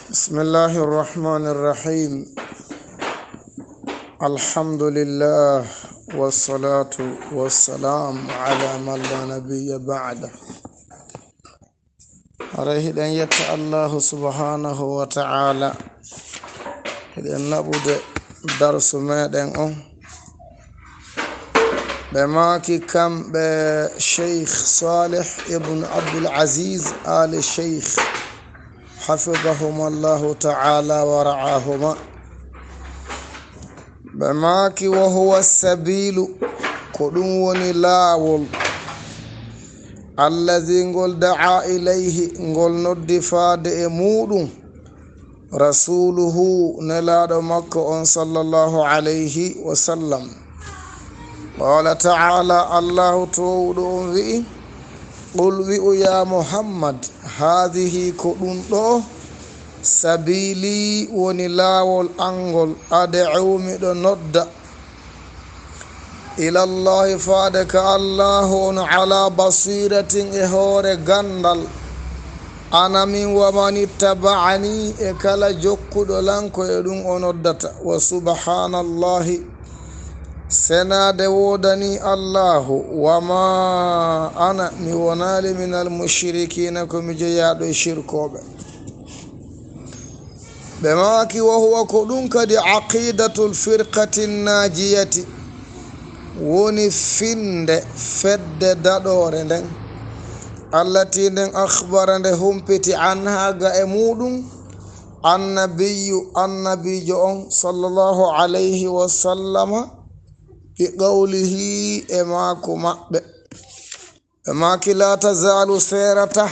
بسم الله الرحمن الرحيم. الحمد لله والصلاة والسلام على من لا نبي بعده. عليه أن يتأ الله سبحانه وتعالى إذن نبود درس مادن بماكي كم بشيخ صالح ابن عبد العزيز آل الشيخ حفظهما الله تعالى ورعاهما بماكي وهو السبيل كدون لاول الذي نقول دعا إليه نقول ندفاد إمود رسوله نلاد مكة صلى الله عليه وسلم. قال تعالى الله تودون ذي قل يا محمد هذه كدون سبيلي ونلاول أنغل أدعو مدن ند إلى الله فادك الله على بصيرة إهور غندل أنا من ومن اتبعني إكلا جكد لنكو يدون أندت وسبحان الله سناد ودني الله وما أنا مونال من المشركين كم جياد الشركوب بماكي وهو كدونك دي عقيدة الفرقة الناجية وني فند فد دادور ندن التي ندن أخبر هم بتي عنها غامودون النبي جون صلى الله عليه وسلم بقوله إماكي لا تزال سيرته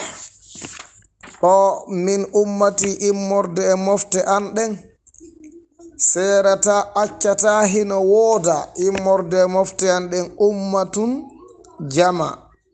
من أمتي إمرد مفت أندن سيرتا أكتا هنا وودا إمرد مفت أندن أمة جمع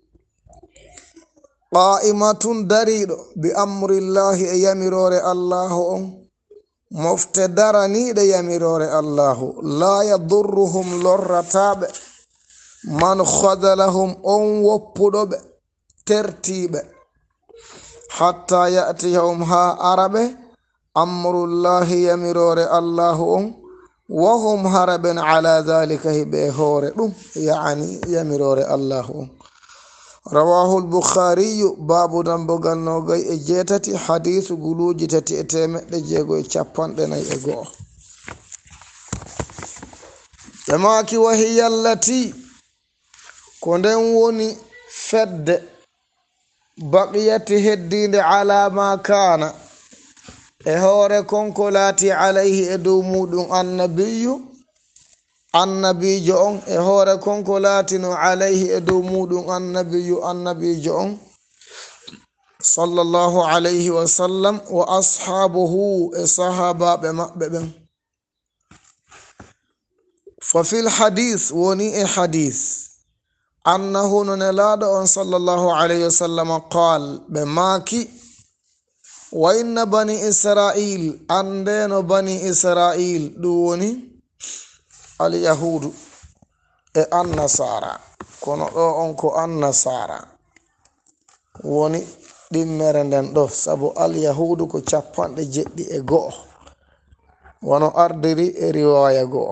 قائمة دريد بأمر الله يمرور الله مفت درني يمرور الله لا يضرهم لرتاب من خذلهم وبدب ترتيب حتى يأتيهم ها عربه أمر الله يمرور الله وهم هرب على ذلك بهور يعني يمرور الله. رواه البخاري باب دنبغل نوغي اجيتتي حديث قلوجي تتي اتمت جيغوي چپان دناي اغو جماكي وهي التي كندن وني فد بقيت هدين على ما كان إهور كونكولاتي عليه إدومود النبي جون إهور كونكولاتي عليه إدومود النبي جون صلى الله عليه وسلم وأصحابه الصحابة بمقبب. ففي الحديث وني حديث أنه نلاد صلى الله عليه وسلم قال بماكي وإن بني إسرائيل أندين بني إسرائيل دوني اليهود النصارى كونو أنكو النصارى وني دمرندن دو سبو اليهود كو چپان دي جدي اغو ونو أردري رواية غو.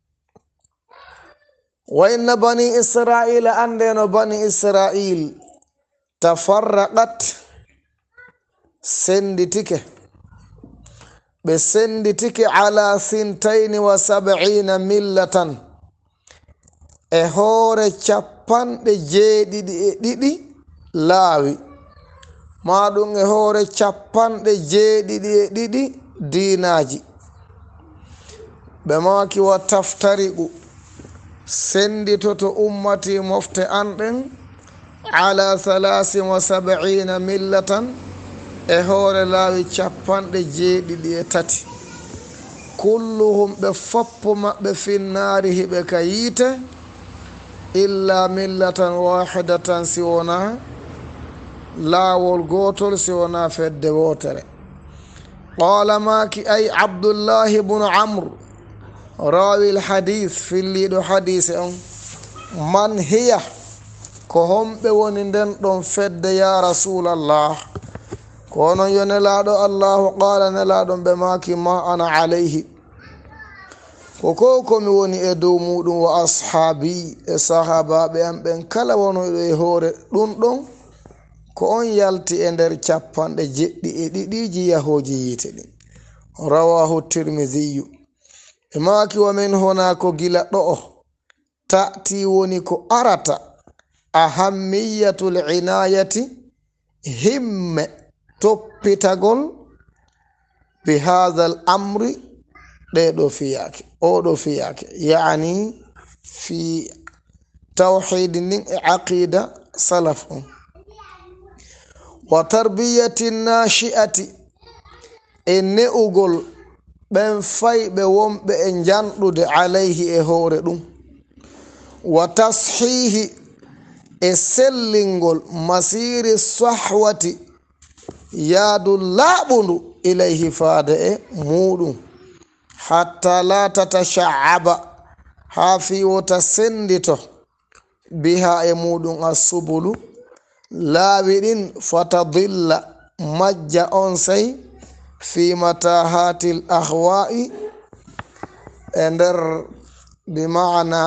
وإن بني إسرائيل أندين بني إسرائيل تفرقت سندتك بسندتك على 72 ملة إهور چپان دي لاوي ما دون إهور چپان دي ديناجي بماكي وتفترق سندتو أمتي مفت أندن على 73 ملة إهور لاوي چپان دي تاتي كلهم بفبما بفي النار بكيت إلا ملة واحدة سيونا لا والغوتل سيونا في الدوتر. قال ماكي أي عبد الله بن عمرو راوي الحديث في اللي حديث من هي ko homɓe woni nden ɗon fedde ya rasulallah kono yo nelaɗo allahu qala nelaɗon ɓe maki ma ana alayhi ko komi woni e dow muɗum wa ashabi e sahabaɓe am ɓen kala wonoɗo e hoore ɗum ɗon ko on yalti e nder 72 yahoji yiite ɗin rawahu tirmidhiyu e maki wa min hona ko gila ɗo ta'ti woni ko arata ahammiyatul inayati himme toppitagol bi hadha al amri ɗeɗo fiyake oɗo fiyake yani fi tawhid nin e aqida salaf on wa tarbiyati nashi'ati e ne'ugol ɓen fayɓe wonɓe e janɗude alayhi e hoore ɗum wa tashihi e sellingol masiri sahwati yaadu laaɓundu ilayhi faade e muɗum hatta la tatasha'aba ha fiwota sendito biha e muɗum assubulu laawi ɗin fatadilla majja on sey fi matahatil ahwa'i e nder bima'ana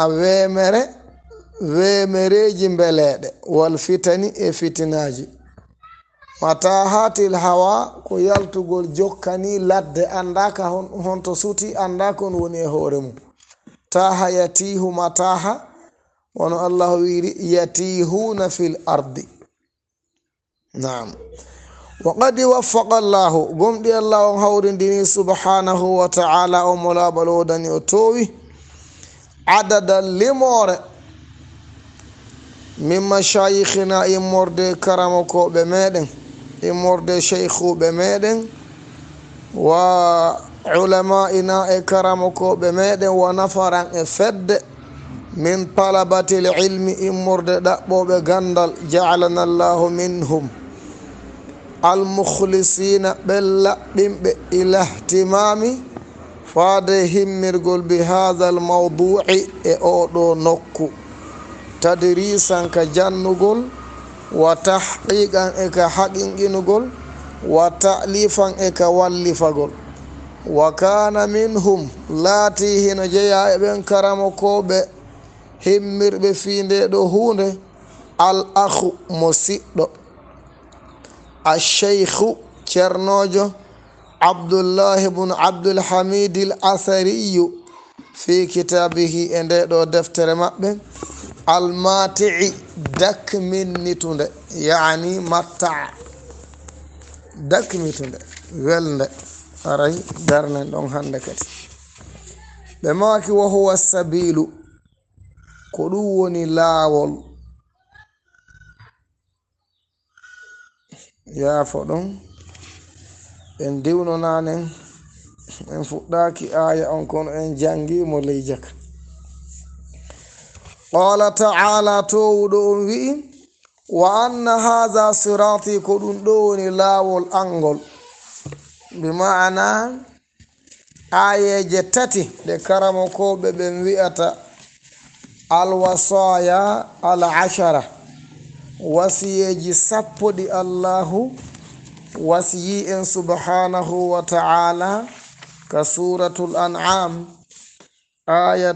wemereji mbeleɗe wal fitani e fitinaji matahatil hawa ko yaltugol jokkani ladde andaka honto suti andaka on woni e hoore mum taha yatihu mataha wono allah wiri yatihuna fil ardi naam wa qad waffaqa allah gomɗi allah on hawrindini subhanahu wa ta'ala o molaɓalo dani o towi adada limore min mashayikhina immorde karamokoɓe meɗen immorde sheikhuɓe meɗen wa ulama'ina e karamokoɓe meɗen wa nafaran e fedde min talabatil ilmi immorde ɗaɓɓoɓe gandal ja'alana allahu minhum almukhlisina ɓen laɓɓinɓe ila ihtimami faade himmirgol bi hadha al mawdu'i e oɗo nokku tadrisan ka jannugol wa tahqiqan e ka haqinqinugol wa ta'lifan e ka wallifagol wa kana minhum laati hino jeeya e ɓen karamokoɓe himmirɓe fi nde ɗo hunde al akhu mo siɗɗo alcheikhu ceernojo abdullah ibn abdulhamid al athariyu fi kitabihi e nde ɗo deftere maɓɓe almati'i dakminnitunde yani matta dakmitunde welde aray darnen ɗon hande kadi ɓe maki wa huwa sabilu ko ɗum woni laawol yaafo ɗon en diwnonanen en fuɗɗaki aya on kono en jangimo ley jaka qala ta'ala towuɗo on wi'i wa anna hadha sirati ko ɗum ɗo woni laawol angol bima'ana ayeje tati ɗe karamokoɓe ɓen wi'ata alwasaya al ashara wasiyeji 10 ɗi allahu wasiyi en subhanahu wa ta'ala ka suratul an'am aya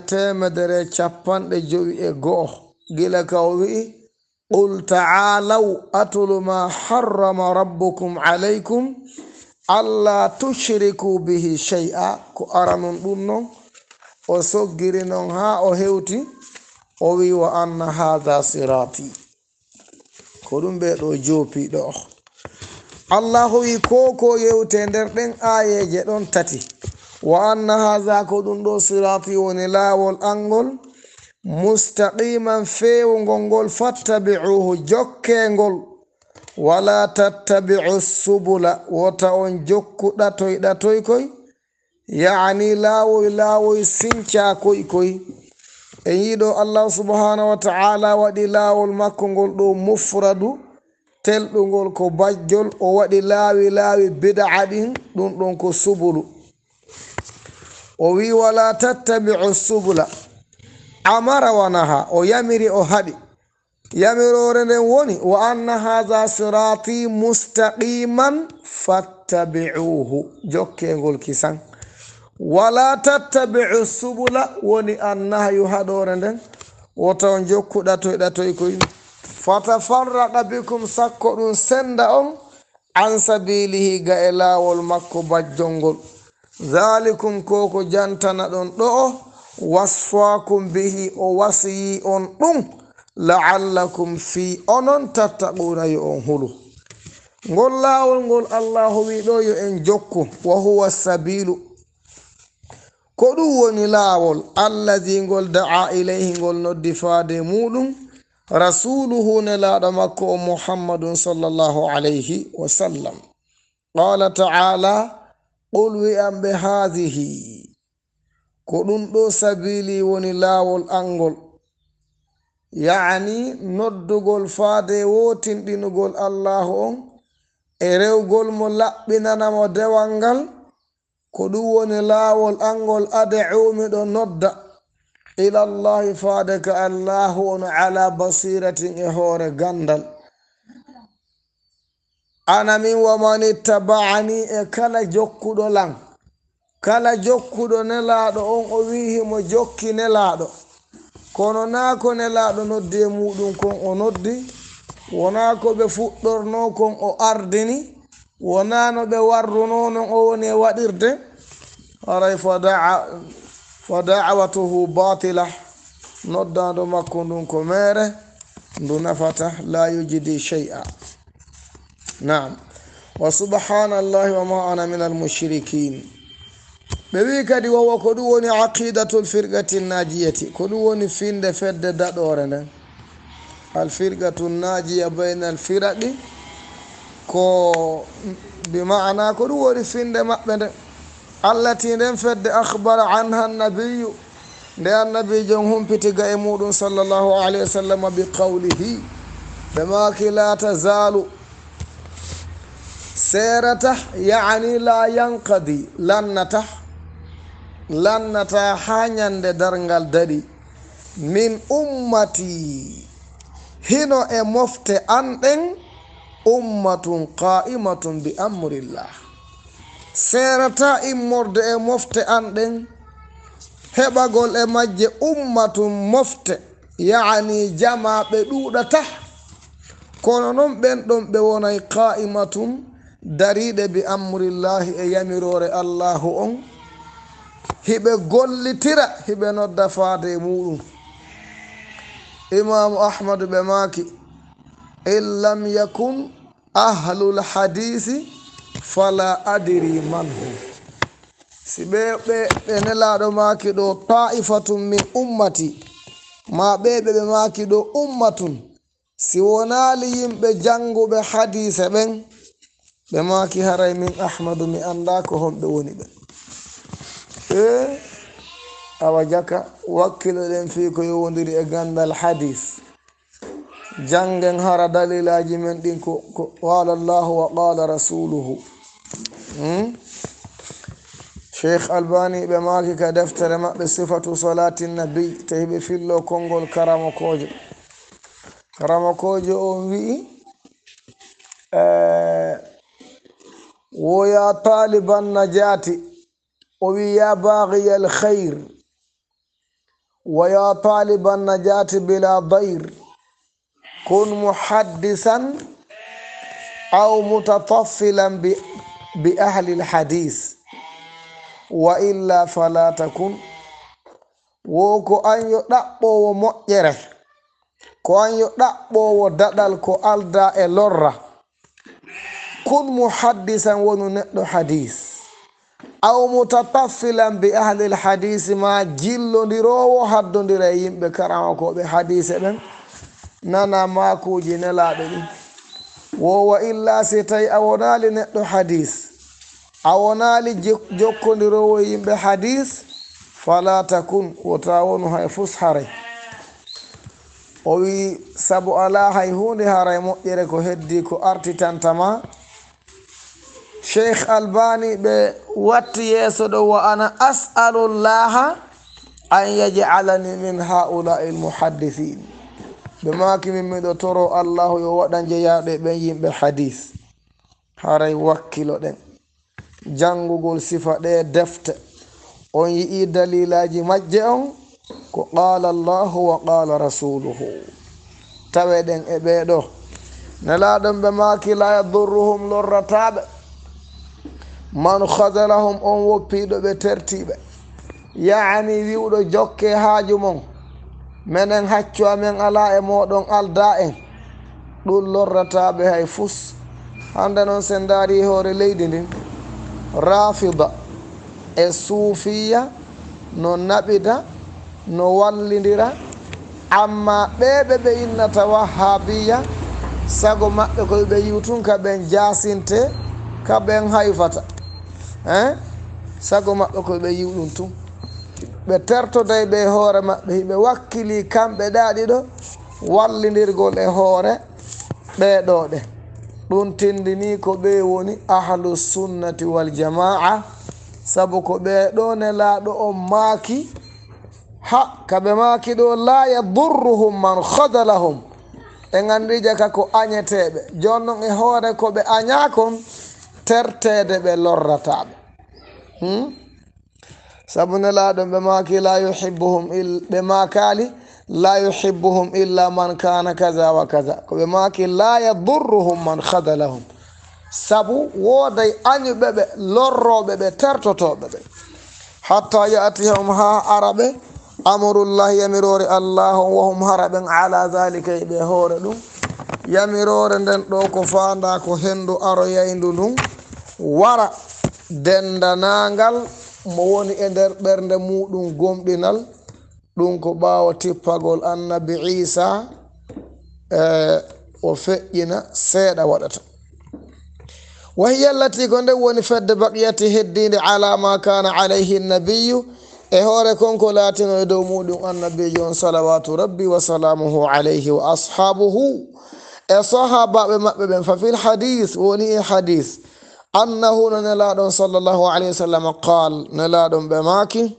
151 gila ka o wi'i qul ta'alaw atlu ma harrama rabbukum alaykum alla tushriku bihi shay'a ko aranon ɗum non o soggiri non ha o hewti o wi wa anna hadha sirati ko ɗum ɓe ɗo jopiɗo allahu wi ko yewte nder ɗen ayeje ɗon tati wa anna hadha ko ɗum ɗo sirati woni laawol angol mustaqiman fewugol ngol fattabi'uhu jokkengol wala tattabi'u subula wota on jokku ɗatoy koy yani laawoy sinca koy en yiɗo allah subhanahu wa ta'ala waɗi laawol makko ngol ɗo mufradu telɗugol ko bajjol o waɗi laawi bid'a ɗin ɗum ɗon ko subulu o wi wala tattabi'u subula amara wa naha o yamiri o haɗi yamirore nden woni wa anna hadha sirati mustaqiman fattabi'uhu jokkengol kisan wala tattabi'u subula woni annahyu haɗore nden woto jokkuɗa toyɗa koy fatafarraqa bikum sakko ɗum senda on an sabilihi ga e laawol makko bajjongol dhalikum koko jantana ɗon ɗo wasfakum bihi o wasiyi on ɗum la'allakum fi onon tattaquna yo on hulu ngol laawol ngol allahu wi ɗo yo en jokku wa huwa sabilu ko ɗum woni laawol allazi ngol da'a ilayhi ngol noddi faade muɗum rasuluhu nelaɗo makko o muhammadun sallallahu alayhi wa sallam qala ta'ala qul wi'am ɓe hadihi ko ɗum ɗo sabili woni laawol angol yani noddugol faade wotinɗinugol allahu on e rewgol mo laɓɓinanamo dewal ngal ko ɗum woni laawol angol ad'u miɗo nodda ila allahi faade ka allahu on ala basiratin e hoore gandal ana min wa man ittaba'ani e kala jokkuɗo lan kala jokkuɗo nelaɗo on o wihi mo jokki nelaɗo kono na ko nelaɗo noddi e muɗum kon o noddi wona ko ɓe fuɗɗorno kon o ardini wona no ɓe warruno non o woni e waɗirde haray fa da'watuhu batila noddado makko ndun ko mere ndu nafata la yujidi shay'a naam wa subhanallahi wa ma ana min almushrikin ɓe wi kadi wowo ko ɗum woni aqidatul firqati najiyati ko ɗum woni finde fedde daɗore nden alfirqatu najiya bayna alfiraqi ko bima'ana ko ɗum woni finde maɓɓe nde allati nden fedde akhbara anha nabiyu nde annabijo humpitiga e muɗum sallllahu alayhi wa sallam bi qawlihi ɓe maki la tazalu serata yani la yanqadi lannata ha ñande darngal daɗi min ummati hino e mofte an ɗen ummatun qa'imatun bi amrillah serata immorde e mofte an ɗen heɓagol e majje ummatun mofte yani jama ɓe ɗuɗata kono noon ɓen ɗon ɓe wonay qa'imatun dariɗe bi amrillahi e yamirore allahu on hiɓe gollitira hiɓe nodda faade e muɗum imamu ahmadu ɓe maki in lam yakun ahlul hadisi fala adiri manhu si ɓe nelaɗo maki ɗo ta'ifatun min ummati ma ɓe maki ɗo ummatun si wonali yimɓe janguɓe hadise ɓen ɓe maki haray min ahmadu mi anda ko honɓe woni ɓe awa jaka wakkilo ɗen fi ko yowodiri e gandal hadis jangen hara dalilaji men ɗin ko qala allahu wa qala rasuluhu cheikh albani ɓe maki ka deftere maɓɓe sifatu salati nabi tawi ɓe fillo konngol karamakojo on wi'i woya taliban najati o wi ya baghiya alkhair wa ya taliban najati bila dayr kun muhaddisan aw mutataffilan bi ahli alhadis wa illa fala takun wo ko an yo ɗaɓɓowo moƴƴere ko an yo ɗaɓɓowo daɗal ko alda e lorra kun muhaddisan wonu neɗɗo hadis aw mutataffilan bi ahli alhadisi ma jillodirowo haddodira e yimɓe karamakoɓe hadise ɓen nana makuji nelaɗo ɗum wowa illa si tawi a wonali neɗɗo hadis a wonali jokkodirowo e yimɓe hadis fala takun wota wonu hay fus haray o wi saabu ala hay hunde haray moƴƴere ko heddi ko artitantama cheikh albani ɓe watti yeeso ɗo wa ana as'alullaha an yaj'alani min haula'i almuhaddithin ɓe maki min miɗo toro allahu yo waɗa jeeyaɗo ɓen yimɓe hadis haray wakkilo ɗen jangugol sifa ɗe defte on yi'i dalilaji majje on ko qala allahu wa qala rasuluhu tawe ɗen e ɓeɗo nelaɗon ɓe maki la yadurruhum lorrataɓe man khadalahum on woppiɗo ɓe tertiɓe yani wiwɗo jokke haaju mon menen haccu amen ala e moɗon alda en ɗum lorrataɓe hay fus. hande noon sen daari hoore leydi ndin rafida e suufiya no naɓida no wallidira amma ɓeɓe ɓe innata wahabiya sago maɓɓe koye ɓe yiwtun ka ɓen jasinte ka ɓen hayfata sago maɓɓe koye ɓe yiwɗum tun ɓe tertoday ɓe hoore maɓɓe hiɓe wakkili kamɓe ɗaɗiɗo wallidirgol e hoore ɓeɗoɗe ɗum tindini ko ɓe woni ahlu sunnati wal jamaa sabu ko ɓeɗo nelaɗo on maaki kaɓe maaki ɗo la yadurruhum man khadalahum e gandija ka ko añeteɓe jonnon e hoore ko ɓe añakon tertede ɓe lorrataɓe sabu nelaɗon ɓe maaki la yuhibbuhum ɓe makali la yuhibbuhum illa man kana kaza wa kaza ko ɓe maki la yadurruhum man khadalahum sabu woday añuɓe ɓe lorroɓe ɓe tertotoɓe ɓe hatta yatihum ha araɓe amrullahi yamirore allah wahum haraɓen ala dhalika ɓe hoore ɗum yamirore nden ɗo ko fanda ko hendu aroyayndu ndun wara dendanagal mo woni e nder ɓernde muɗum gomɗinal ɗum ko ɓaawo tippagol annabi isa o feƴƴina seeɗa waɗata wa hiya allati ko nde woni fedde baqiyati heddinde ala ma kana alayhi nabiyu e hoore konko laatino e dow muɗum annabijo on salawatu rabbi wa salamuhu alayhi wa ashabuhu e sahabaɓe maɓɓe ɓen fa fil hadis woni e hadis annahu no nelaɗon sallllahu alayhi wa sallam qal nelaɗon ɓe maaki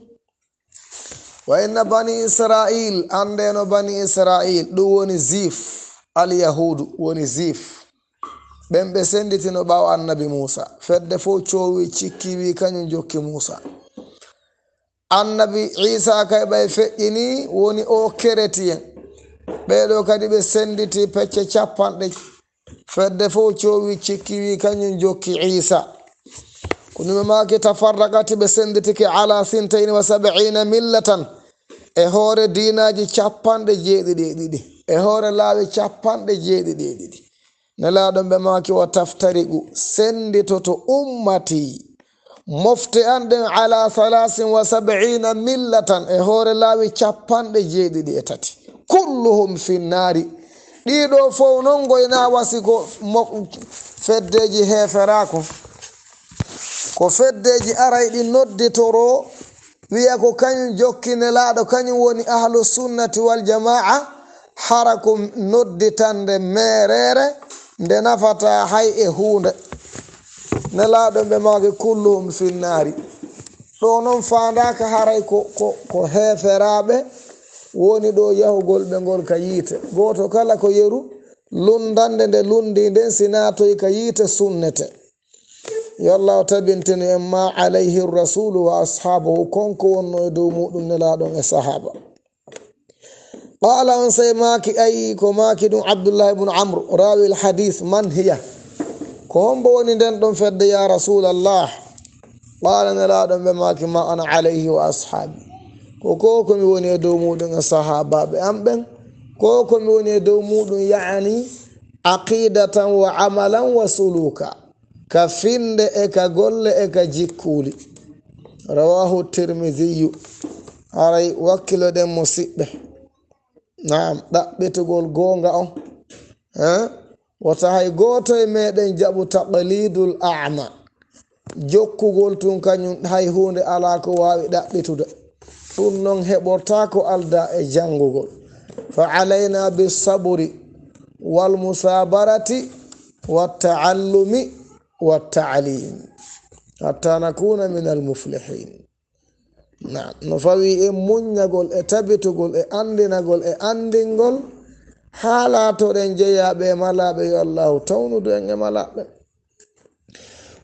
wa inna bani israil andeno bani israil ɗum woni zif alyahudu woni zif ɓen ɓe senditino ɓawo annabi musa fedde fo cowi cikkiwi kañum jokki musa annabi isa kay ɓay feƴƴini woni o keretien ɓeɗo kadi ɓe senditi pecce capanɗe fedde fo cowi cikkiwi kañum jokki isa konume maki tafarraqati ɓe senditike ala 72 millatan e hoore dinaji capanɗe jeeɗiɗi e ɗiɗi e hoore laawi capanɗe jeeɗiɗi e ɗiɗi nelaɗon ɓe maki wa taftariqu senditoto ummati mofte an ɗen ala 73 millatan e hoore laawi capanɗe jeeɗiɗi e tati kulluhum finnari ɗiɗo fof non goyna wasi ko feddeji heferako ko feddeji aray ɗi nodditoro wiya ko kañum jokki nelaɗo kañum woni ahlu sunnati wal jamaa hara ko nodditande merere nde nafata hay e hunde nelaɗo ɓe maki kulluhum finnari ɗo noon fandaka haray ko heferaɓe woni ɗo yahugol ɓe ngol ka yiite goto kala ko yeru lundande nde lundi nden sinatoy ka yiite sunnete yo allah tabintini en ma alayhi rasulu wa ashabuhu konko wonno e dow muɗum nelaɗon e sahaba qala on say maki ayi ko maki ɗum abdullah ibnu amr rawi l hadith man hiya ko hombo woni nden ɗon fedde ya rasulallah qala nelaɗon ɓe maki ma ana alayhi wa ashabi ko komi woni e dow muɗum e sahabaɓe am ɓen ko komi woni e dow muɗum yani aqidatan wa amalan wa suluka ka finde e ka golle e ka jikkuli rawahu tirmidhiyu haray wakkilo ɗen mo siɓɓe naam ɗaɓɓitugol gonga on wata hay goto e meɗen jaɓu taqlidul a'ma jokkugol tun kañum hay hunde ala ko wawi ɗaɓɓitude ɗum noon heɓorta ko alda e jangugol fa alayna bisabri wal musabarati wattaallumi wattaalim hatta nakuna min almuflihin no fawi e muññagol e tabitugol e andinagol e andingol ha latoɗen jeeyaɓe e malaɓe yo allahu tawnudu en e malaɓe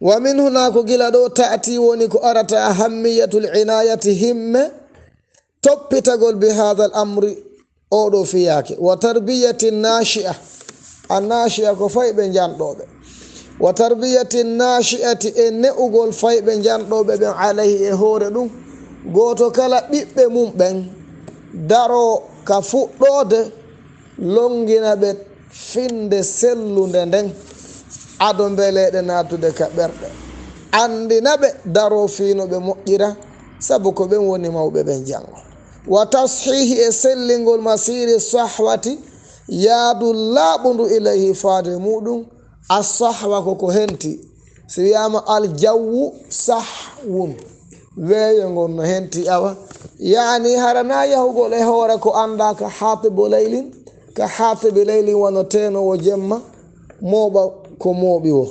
wa min huna ko gila ɗo ta'ti woni ko arata ahammiyatul inayati himme toppitagol bi hadha al amri oɗo fiyake wa tarbiyati nashi'a annashi'a ko fayɓe janɗoɓe wa tarbiyati nashi'ati e ne'ugol fayɓe janɗoɓe ɓen alayhi e hoore ɗum goto kala ɓiɓɓe mum ɓen daro ka fuɗɗode longina ɓe finde sellude nden ado mbeleɗe natude ka ɓerɗe andina ɓe daro fino ɓe moƴƴira sabu ko ɓen woni mawɓe ɓen jango wa tashihi e sellingol masiri sahwati yaadu laaɓundu ilayhi faade muɗum assahwa koko henti si wiyama aljawwu sahwun weeyo ngon no henti awa yani harana yahugol e hoore ko anda ka hatibu laylin ka hatibi laylin wono tenowo jemma mooɓa ko mooɓi wo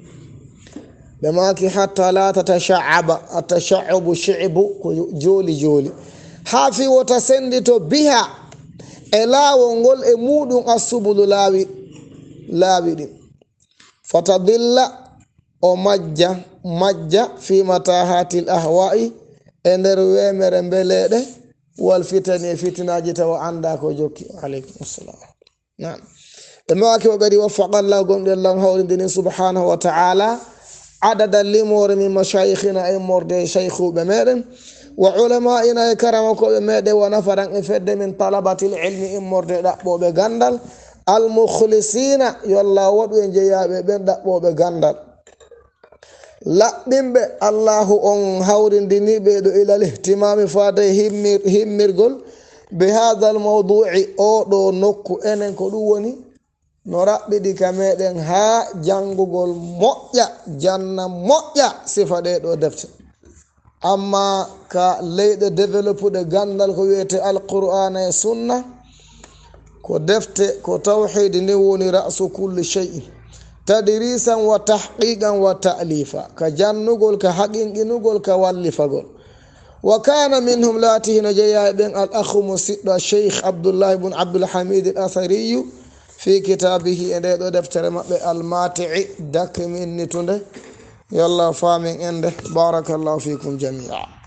ɓe maki hatta la tatasha'aba atasha'ubu shi'bu ko jooli jooli ha fi wota sendito biha e laawol ngol e muɗum assubulu laawi ɗin fatadilla o majja fi matahatil ahwa'i e nder wemere mbeleɗe wal fitani e fitinaji tawa anda ko jokki aleykum salam nam ɓe maki o ɓeɗi waffaqallahu gonɗen lam hawrindini subhanahu wa ta'ala adada limore min mashayikhina e morde shaykhuɓe meɗen wa ulama'ina e karama koɓe meɗen wa nafaran e fedde min talabatil ilmi immorde ɗaɓɓoɓe gandal al mukhlisina yo Allah waɗu e jeeyaɓe ɓen ɗaɓɓoɓe gandal laɓɓinɓe allahu on hawrindiniɓe ɗo ilal ihtimami faade himmirgol be hadal mawdu'i oɗo nokku enen ko ɗum woni no raɓɓiɗi ka meɗen ha jangugol moƴƴa janna moƴƴa sifa ɗe ɗo defte amma ka leyɗe développuɗe gandal ko wiyete alqur'ana e sunna ko defte ko tawhidi ni woni ra'su kulli shay'in tadrisan wa tahqiqan wa ta'lifa ka jannugol ka haqinqinugol ka wallifagol wa kana minhum latihino jeeya ɓen al akhu musidɗo cheikh abdoullah ibn abdul hamid al athariyu fi kitabihi e nde ɗo deftere maɓɓe almati'i dakminnitunde yo Allah faamin ende barakallahu fikum jamia